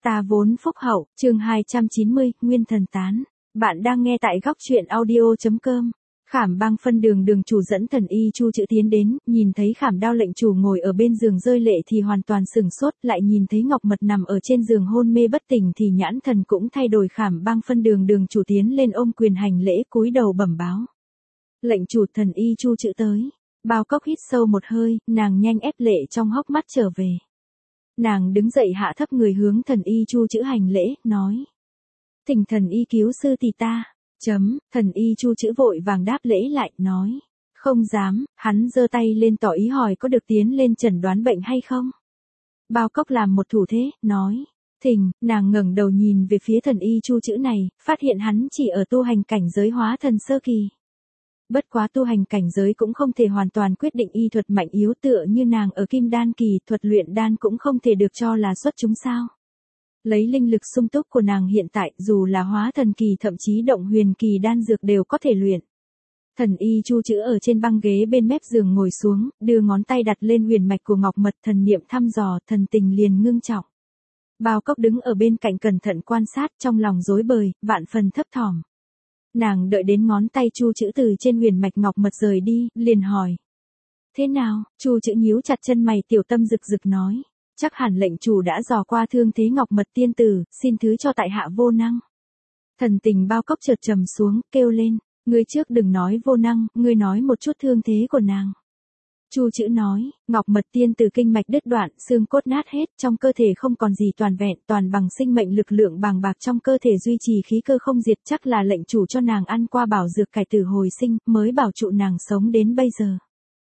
Ta vốn phúc hậu, chương 290, Nguyên thần tán. Bạn đang nghe tại góc truyện audio.com. Khảm Bang phân đường đường chủ dẫn Thần Y Chu Chữ tiến đến, nhìn thấy Khảm Đao lệnh chủ ngồi ở bên giường rơi lệ thì hoàn toàn sửng sốt, lại nhìn thấy Ngọc Mật nằm ở trên giường hôn mê bất tỉnh thì nhãn thần cũng thay đổi. Khảm Bang phân đường đường chủ tiến lên ôm quyền hành lễ cúi đầu bẩm báo. Lệnh chủ Thần Y Chu Chữ tới. Bao Cốc hít sâu một hơi, nàng nhanh ép lệ trong hốc mắt trở về. Nàng đứng dậy hạ thấp người hướng Thần Y Chu Chữ hành lễ, nói. Thỉnh Thần Y cứu sư tỷ ta. Thần Y Chu Chữ vội vàng đáp lễ lại, nói. Không dám, hắn giơ tay lên tỏ ý hỏi có được tiến lên chẩn đoán bệnh hay không. Bao Cốc làm một thủ thế, nói. Thỉnh, nàng ngẩng đầu nhìn về phía Thần Y Chu Chữ này, phát hiện hắn chỉ ở tu hành cảnh giới hóa thần sơ kỳ. Bất quá tu hành cảnh giới cũng không thể hoàn toàn quyết định y thuật mạnh yếu, tựa như nàng ở kim đan kỳ, thuật luyện đan cũng không thể được cho là xuất chúng sao. Lấy linh lực sung túc của nàng hiện tại, dù là hóa thần kỳ thậm chí động huyền kỳ đan dược đều có thể luyện. Thần Y Chu Chữ ở trên băng ghế bên mép giường ngồi xuống, đưa ngón tay đặt lên huyền mạch của Ngọc Mật, thần niệm thăm dò, thần tình liền ngưng trọng. Bao Cốc đứng ở bên cạnh cẩn thận quan sát, trong lòng rối bời, vạn phần thấp thỏm. Nàng đợi đến ngón tay Chu Chữ từ trên huyền mạch Ngọc Mật rời đi, liền hỏi. Thế nào? Chu Chữ nhíu chặt chân mày, tiểu tâm rực rực nói. Chắc hẳn lệnh chủ đã dò qua thương thế Ngọc Mật tiên tử, xin thứ cho tại hạ vô năng. Thần tình Bao Cốc chợt trầm xuống, kêu lên. Ngươi trước đừng nói vô năng, ngươi nói một chút thương thế của nàng. Chu Chữ nói, Ngọc Mật tiên tử kinh mạch đứt đoạn, xương cốt nát hết, trong cơ thể không còn gì toàn vẹn, toàn bằng sinh mệnh lực lượng bàng bạc trong cơ thể duy trì khí cơ không diệt, chắc là lệnh chủ cho nàng ăn qua bảo dược cải tử hồi sinh, mới bảo trụ nàng sống đến bây giờ.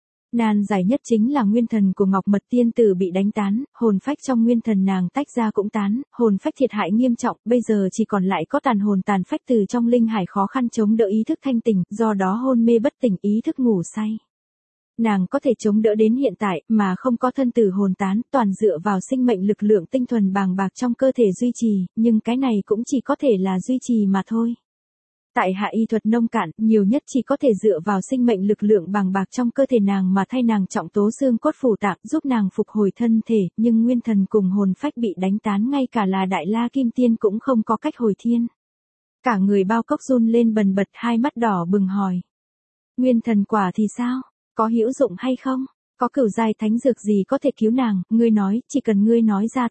Nan giải nhất chính là nguyên thần của Ngọc Mật tiên tử bị đánh tán, hồn phách trong nguyên thần nàng tách ra cũng tán, hồn phách thiệt hại nghiêm trọng, bây giờ chỉ còn lại có tàn hồn tàn phách từ trong linh hải khó khăn chống đỡ ý thức thanh tỉnh, do đó hôn mê bất tỉnh, ý thức ngủ say. Nàng có thể chống đỡ đến hiện tại, mà không có thân tử hồn tán, toàn dựa vào sinh mệnh lực lượng tinh thuần bàng bạc trong cơ thể duy trì, nhưng cái này cũng chỉ có thể là duy trì mà thôi. Tại hạ y thuật nông cạn, nhiều nhất chỉ có thể dựa vào sinh mệnh lực lượng bàng bạc trong cơ thể nàng mà thay nàng trọng tố xương cốt phủ tạng, giúp nàng phục hồi thân thể, nhưng nguyên thần cùng hồn phách bị đánh tán, ngay cả là Đại La Kim Tiên cũng không có cách hồi thiên. Cả người Bao Cốc run lên bần bật, hai mắt đỏ bừng hỏi. Nguyên thần quả thì sao? Có hữu dụng hay không? Có cửu giai thánh dược gì có thể cứu nàng? Ngươi nói, chỉ cần ngươi nói ra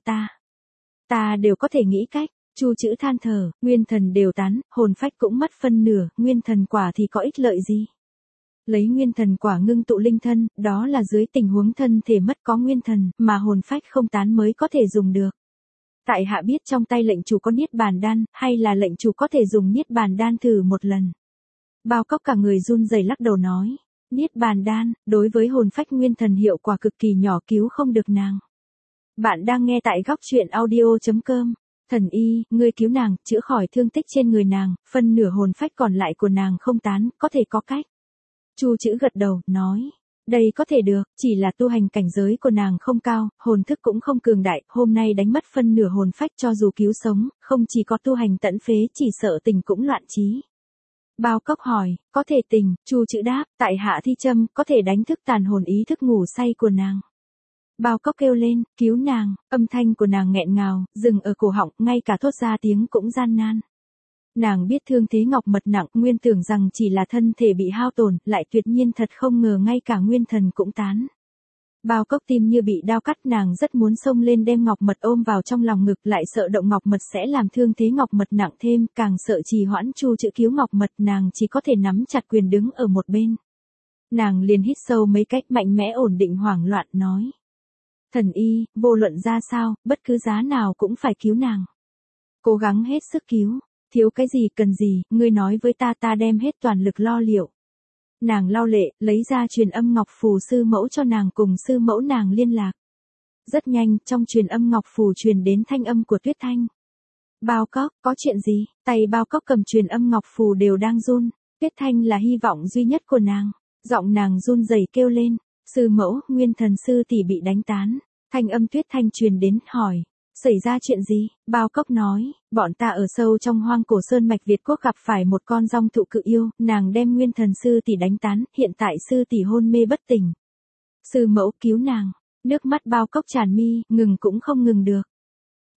ta đều có thể nghĩ cách. Chu Chữ than thở, nguyên thần đều tán, hồn phách cũng mất phân nửa, nguyên thần quả thì có ích lợi gì? Lấy nguyên thần quả ngưng tụ linh thân, đó là dưới tình huống thân thể mất có nguyên thần, mà hồn phách không tán mới có thể dùng được. Tại hạ biết trong tay lệnh chủ có niết bàn đan, hay là lệnh chủ có thể dùng niết bàn đan thử một lần. Bao Cốc cả người run rẩy lắc đầu nói. Niết bàn đan, đối với hồn phách nguyên thần hiệu quả cực kỳ nhỏ, cứu không được nàng. Bạn đang nghe tại góc truyện audio.com. Thần Y, ngươi cứu nàng, chữa khỏi thương tích trên người nàng, phân nửa hồn phách còn lại của nàng không tán, có thể có cách. Chu Chữ gật đầu, nói. Đây có thể được, chỉ là tu hành cảnh giới của nàng không cao, hồn thức cũng không cường đại, hôm nay đánh mất phân nửa hồn phách cho dù cứu sống, không chỉ có tu hành tận phế, chỉ sợ tình cũng loạn trí. Bao Cốc hỏi, có thể tình, Chu Chữ đáp, tại hạ thi châm, có thể đánh thức tàn hồn ý thức ngủ say của nàng. Bao Cốc kêu lên, cứu nàng, âm thanh của nàng nghẹn ngào, dừng ở cổ họng, ngay cả thốt ra tiếng cũng gian nan. Nàng biết thương thế Ngọc Mật nặng, nguyên tưởng rằng chỉ là thân thể bị hao tổn, lại tuyệt nhiên thật không ngờ ngay cả nguyên thần cũng tán. Bao Cốc tim như bị đao cắt, nàng rất muốn xông lên đem Ngọc Mật ôm vào trong lòng ngực, lại sợ động Ngọc Mật sẽ làm thương thế Ngọc Mật nặng thêm, càng sợ trì hoãn Chu Chữ cứu Ngọc Mật, nàng chỉ có thể nắm chặt quyền đứng ở một bên. Nàng liền hít sâu mấy cách, mạnh mẽ ổn định hoảng loạn, nói. Thần Y, vô luận ra sao, bất cứ giá nào cũng phải cứu nàng. Cố gắng hết sức cứu, thiếu cái gì cần gì, ngươi nói với ta đem hết toàn lực lo liệu. Nàng lau lệ, lấy ra truyền âm ngọc phù sư mẫu cho nàng cùng sư mẫu nàng liên lạc. Rất nhanh, trong truyền âm ngọc phù truyền đến thanh âm của Tuyết Thanh. Bao Cốc, có chuyện gì? Tay Bao Cốc cầm truyền âm ngọc phù đều đang run. Tuyết Thanh là hy vọng duy nhất của nàng. Giọng nàng run rẩy kêu lên. Sư mẫu, nguyên thần sư tỷ bị đánh tán. Thanh âm Tuyết Thanh truyền đến, hỏi. Xảy ra chuyện gì? Bao Cốc nói, bọn ta ở sâu trong hoang cổ sơn mạch Việt Quốc gặp phải một con dong thụ cự yêu, nàng đem nguyên thần sư tỷ đánh tán, hiện tại sư tỷ hôn mê bất tỉnh. Sư mẫu cứu nàng, nước mắt Bao Cốc tràn mi, ngừng cũng không ngừng được.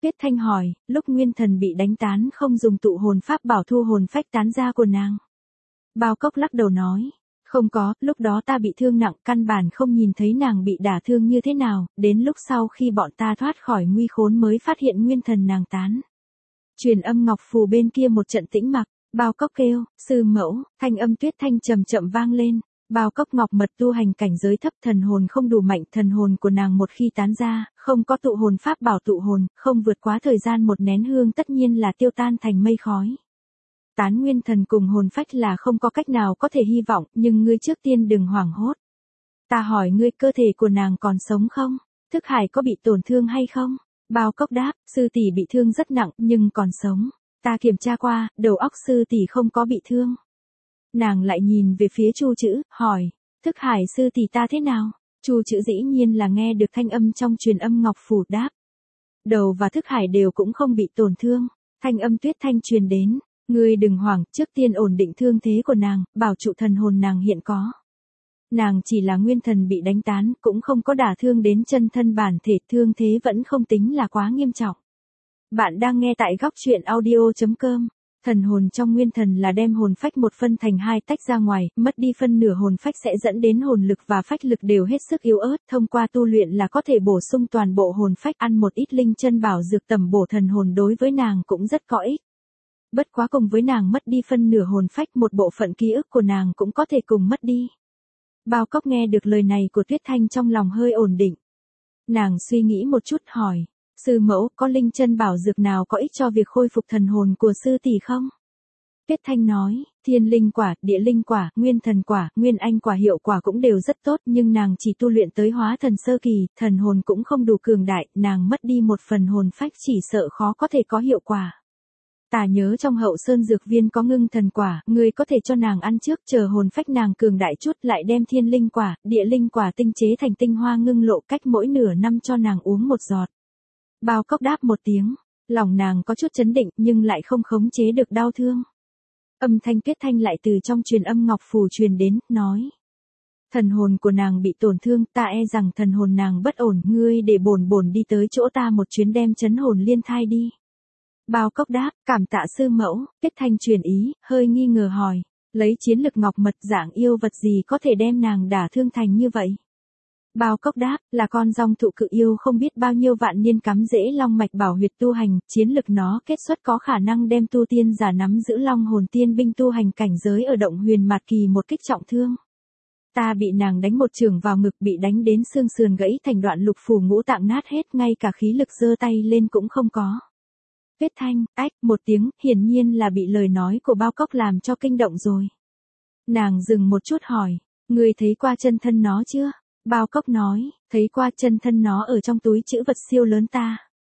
Tuyết Thanh hỏi, lúc nguyên thần bị đánh tán không dùng tụ hồn pháp bảo thu hồn phách tán ra của nàng. Bao Cốc lắc đầu nói, không có, lúc đó ta bị thương nặng, căn bản không nhìn thấy nàng bị đả thương như thế nào, đến lúc sau khi bọn ta thoát khỏi nguy khốn mới phát hiện nguyên thần nàng tán. Truyền âm ngọc phù bên kia một trận tĩnh mặc, Bao Cốc kêu, sư mẫu, thanh âm Tuyết Thanh chậm chậm vang lên. Bao Cốc ngọc mật tu hành cảnh giới thấp, thần hồn không đủ mạnh, thần hồn của nàng một khi tán ra, không có tụ hồn pháp bảo tụ hồn, không vượt quá thời gian một nén hương tất nhiên là tiêu tan thành mây khói. Tán nguyên thần cùng hồn phách là không có cách nào có thể hy vọng, nhưng ngươi trước tiên đừng hoảng hốt. Ta hỏi ngươi, cơ thể của nàng còn sống không? Thức hải có bị tổn thương hay không? Bao Cốc đáp, sư tỷ bị thương rất nặng, nhưng còn sống. Ta kiểm tra qua, đầu óc sư tỷ không có bị thương. Nàng lại nhìn về phía Chu Chữ, hỏi, thức hải sư tỷ ta thế nào? Chu Chữ dĩ nhiên là nghe được thanh âm trong truyền âm ngọc phủ, đáp. Đầu và thức hải đều cũng không bị tổn thương. Thanh âm Tuyết Thanh truyền đến, ngươi đừng hoảng, trước tiên ổn định thương thế của nàng, bảo trụ thần hồn nàng hiện có. Nàng chỉ là nguyên thần bị đánh tán, cũng không có đả thương đến chân thân bản thể, thương thế vẫn không tính là quá nghiêm trọng. Bạn đang nghe tại góc truyện audio.com. Thần hồn trong nguyên thần là đem hồn phách một phân thành hai tách ra ngoài, mất đi phân nửa hồn phách sẽ dẫn đến hồn lực và phách lực đều hết sức yếu ớt, thông qua tu luyện là có thể bổ sung toàn bộ hồn phách, ăn một ít linh chân bảo dược tầm bổ thần hồn đối với nàng cũng rất có ích. Bất quá cùng với nàng mất đi phân nửa hồn phách, một bộ phận ký ức của nàng cũng có thể cùng mất đi. Bao Cốc nghe được lời này của Tuyết Thanh trong lòng hơi ổn định. Nàng suy nghĩ một chút hỏi, sư mẫu, có linh chân bảo dược nào có ích cho việc khôi phục thần hồn của sư tỷ không? Tuyết Thanh nói, thiên linh quả, địa linh quả, nguyên thần quả, nguyên anh quả hiệu quả cũng đều rất tốt, nhưng nàng chỉ tu luyện tới hóa thần sơ kỳ, thần hồn cũng không đủ cường đại, nàng mất đi một phần hồn phách chỉ sợ khó có thể có hiệu quả. Ta nhớ trong Hậu Sơn dược viên có ngưng thần quả, ngươi có thể cho nàng ăn trước, chờ hồn phách nàng cường đại chút lại đem thiên linh quả, địa linh quả tinh chế thành tinh hoa ngưng lộ, cách mỗi nửa năm cho nàng uống một giọt. Bao Cốc đáp một tiếng, lòng nàng có chút chấn định nhưng lại không khống chế được đau thương. Âm thanh Tuyết Thanh lại từ trong truyền âm ngọc phù truyền đến, nói. Thần hồn của nàng bị tổn thương, ta e rằng thần hồn nàng bất ổn, ngươi để bổn đi tới chỗ ta một chuyến đem chấn hồn liên thai đi. Bao Cốc đáp, cảm tạ sư mẫu. Tuyết Thanh truyền ý, hơi nghi ngờ hỏi, lấy chiến lực ngọc mật dạng yêu vật gì có thể đem nàng đả thương thành như vậy? Bao Cốc đáp, là con dòng thụ cự yêu không biết bao nhiêu vạn niên cắm rễ long mạch bảo huyệt tu hành, chiến lực nó kết xuất có khả năng đem tu tiên giả nắm giữ long hồn tiên binh tu hành cảnh giới ở động huyền mạt kỳ một kích trọng thương. Ta bị nàng đánh một chưởng vào ngực, bị đánh đến xương sườn gãy thành đoạn, lục phủ ngũ tạng nát hết, ngay cả khí lực giơ tay lên cũng không có. Tuyết Thanh, ách, một tiếng, hiển nhiên là bị lời nói của Bao Cốc làm cho kinh động rồi. Nàng dừng một chút hỏi, ngươi thấy qua chân thân nó chưa? Bao Cốc nói, thấy qua, chân thân nó ở trong túi trữ vật siêu lớn ta.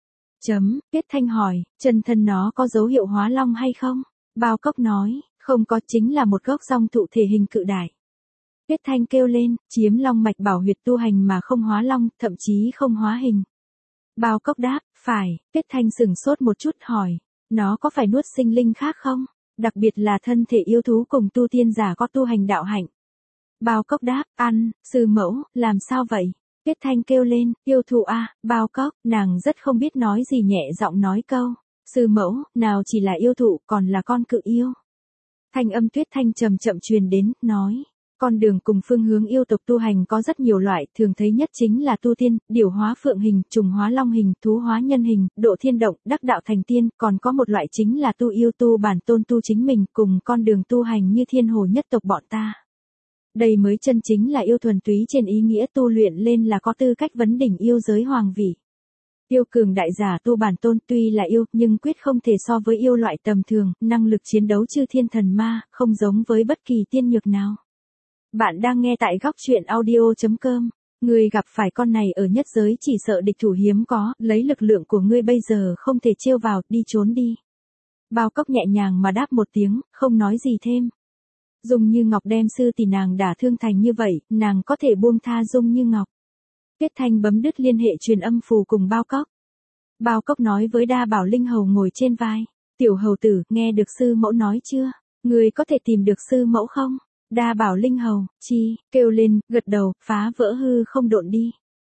Tuyết Thanh hỏi, chân thân nó có dấu hiệu hóa long hay không? Bao Cốc nói, không có, chính là một gốc dòng thụ thể hình cự đại. Tuyết Thanh kêu lên, chiếm long mạch bảo huyệt tu hành mà không hóa long, thậm chí không hóa hình. Bao Cốc đáp, phải. Tuyết Thanh sửng sốt một chút hỏi, nó có phải nuốt sinh linh khác không? Đặc biệt là thân thể yêu thú cùng tu tiên giả có tu hành đạo hạnh. Bao Cốc đáp, ăn, sư mẫu, làm sao vậy? Tuyết Thanh kêu lên, yêu thú à? Bao Cốc, nàng rất không biết nói gì, nhẹ giọng nói câu, sư mẫu, nào chỉ là yêu thụ, còn là con cự yêu. Thanh âm Tuyết Thanh chậm chậm truyền đến, nói, con đường cùng phương hướng yêu tộc tu hành có rất nhiều loại, thường thấy nhất chính là tu tiên, điểu hóa phượng hình, trùng hóa long hình, thú hóa nhân hình, độ thiên động, đắc đạo thành tiên, còn có một loại chính là tu yêu tu bản tôn tu chính mình, cùng con đường tu hành như thiên hồ nhất tộc bọn ta. Đây mới chân chính là yêu thuần túy trên ý nghĩa, tu luyện lên là có tư cách vấn đỉnh yêu giới hoàng vị. Yêu cường đại giả tu bản tôn tuy là yêu, nhưng quyết không thể so với yêu loại tầm thường, năng lực chiến đấu chư thiên thần ma, không giống với bất kỳ tiên nhược nào. Bạn đang nghe tại góc truyện audio.com. Ngươi gặp phải con này ở nhất giới chỉ sợ địch thủ hiếm có, lấy lực lượng của ngươi bây giờ không thể trêu vào, đi trốn đi. Bao Cốc nhẹ nhàng mà đáp một tiếng, không nói gì thêm. Dung Như Ngọc đem sư tỷ nàng đả thương thành như vậy, nàng có thể buông tha Dung Như Ngọc. Tuyết Thanh bấm đứt liên hệ truyền âm phù cùng Bao Cốc. Bao Cốc nói với Đa Bảo Linh Hầu ngồi trên vai, tiểu hầu tử, nghe được sư mẫu nói chưa? Ngươi có thể tìm được sư mẫu không? Đa Bảo Linh Hầu, chi, kêu lên, gật đầu, phá vỡ hư không độn đi.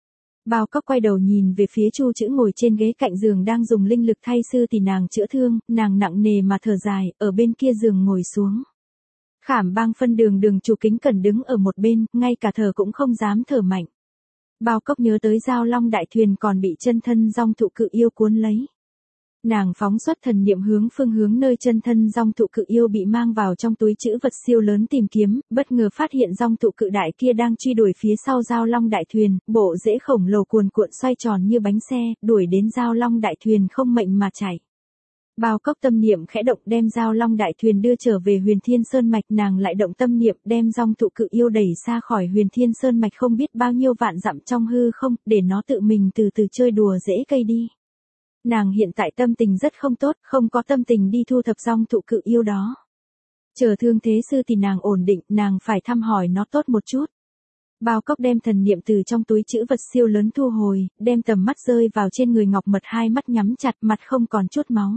Bao Cóc quay đầu nhìn về phía Chu Chữ ngồi trên ghế cạnh giường đang dùng linh lực thay sư tỷ nàng chữa thương, nàng nặng nề mà thở dài, ở bên kia giường ngồi xuống. Khảm Bang Phân đường chủ kính cẩn đứng ở một bên, ngay cả thở cũng không dám thở mạnh. Bao Cóc nhớ tới Giao Long đại thuyền còn bị chân thân Dong Thụ Cự Yêu cuốn lấy. Nàng phóng xuất thần niệm hướng phương hướng nơi chân thân Dong Thụ Cự Yêu bị mang vào trong túi trữ vật siêu lớn tìm kiếm, bất ngờ phát hiện Dong Thụ Cự Đại kia đang truy đuổi phía sau Giao Long đại thuyền, bộ rễ khổng lồ cuồn cuộn xoay tròn như bánh xe, đuổi đến Giao Long đại thuyền không mệnh mà chạy. Bao Cóc tâm niệm khẽ động đem Giao Long đại thuyền đưa trở về Huyền Thiên Sơn mạch, nàng lại động tâm niệm đem Dong Thụ Cự Yêu đẩy xa khỏi Huyền Thiên Sơn mạch không biết bao nhiêu vạn dặm trong hư không, để nó tự mình từ từ chơi đùa rễ cây đi. Nàng hiện tại tâm tình rất không tốt, không có tâm tình đi thu thập Dong Thụ Cự Yêu đó. Chờ thương thế sư thì nàng ổn định, nàng phải thăm hỏi nó tốt một chút. Bao Cóc đem thần niệm từ trong túi trữ vật siêu lớn thu hồi, đem tầm mắt rơi vào trên người Ngọc Mật, hai mắt nhắm chặt, mặt không còn chút máu.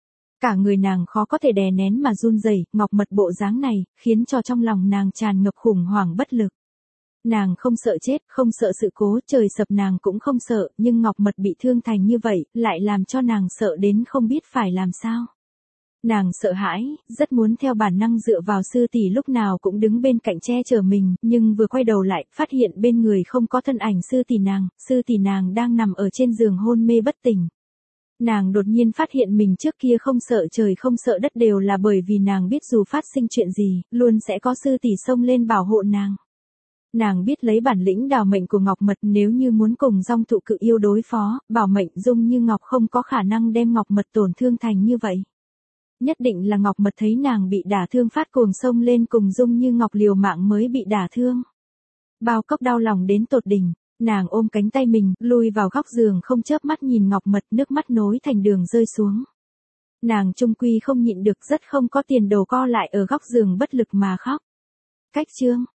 Cả người nàng khó có thể đè nén mà run rẩy, Ngọc Mật bộ dáng này, khiến cho trong lòng nàng tràn ngập khủng hoảng bất lực. Nàng không sợ chết, không sợ sự cố, trời sập nàng cũng không sợ, nhưng Ngọc Mật bị thương thành như vậy, lại làm cho nàng sợ đến không biết phải làm sao. Nàng sợ hãi, rất muốn theo bản năng dựa vào sư tỷ lúc nào cũng đứng bên cạnh che chở mình, nhưng vừa quay đầu lại, phát hiện bên người không có thân ảnh sư tỷ nàng đang nằm ở trên giường hôn mê bất tỉnh. Nàng đột nhiên phát hiện mình trước kia không sợ trời không sợ đất đều là bởi vì nàng biết dù phát sinh chuyện gì, luôn sẽ có sư tỷ xông lên bảo hộ nàng. Nàng biết lấy bản lĩnh đào mệnh của Ngọc Mật, nếu như muốn cùng Dong Thụ Cự Yêu đối phó, bảo mệnh Dung Như Ngọc không có khả năng đem Ngọc Mật tổn thương thành như vậy. Nhất định là Ngọc Mật thấy nàng bị đả thương phát cuồng xông lên cùng Dung Như Ngọc liều mạng mới bị đả thương. Bao Cóc đau lòng đến tột đỉnh, nàng ôm cánh tay mình, lùi vào góc giường không chớp mắt nhìn Ngọc Mật, nước mắt nối thành đường rơi xuống. Nàng chung quy không nhịn được, rất không có tiền đồ co lại ở góc giường bất lực mà khóc. Cách chương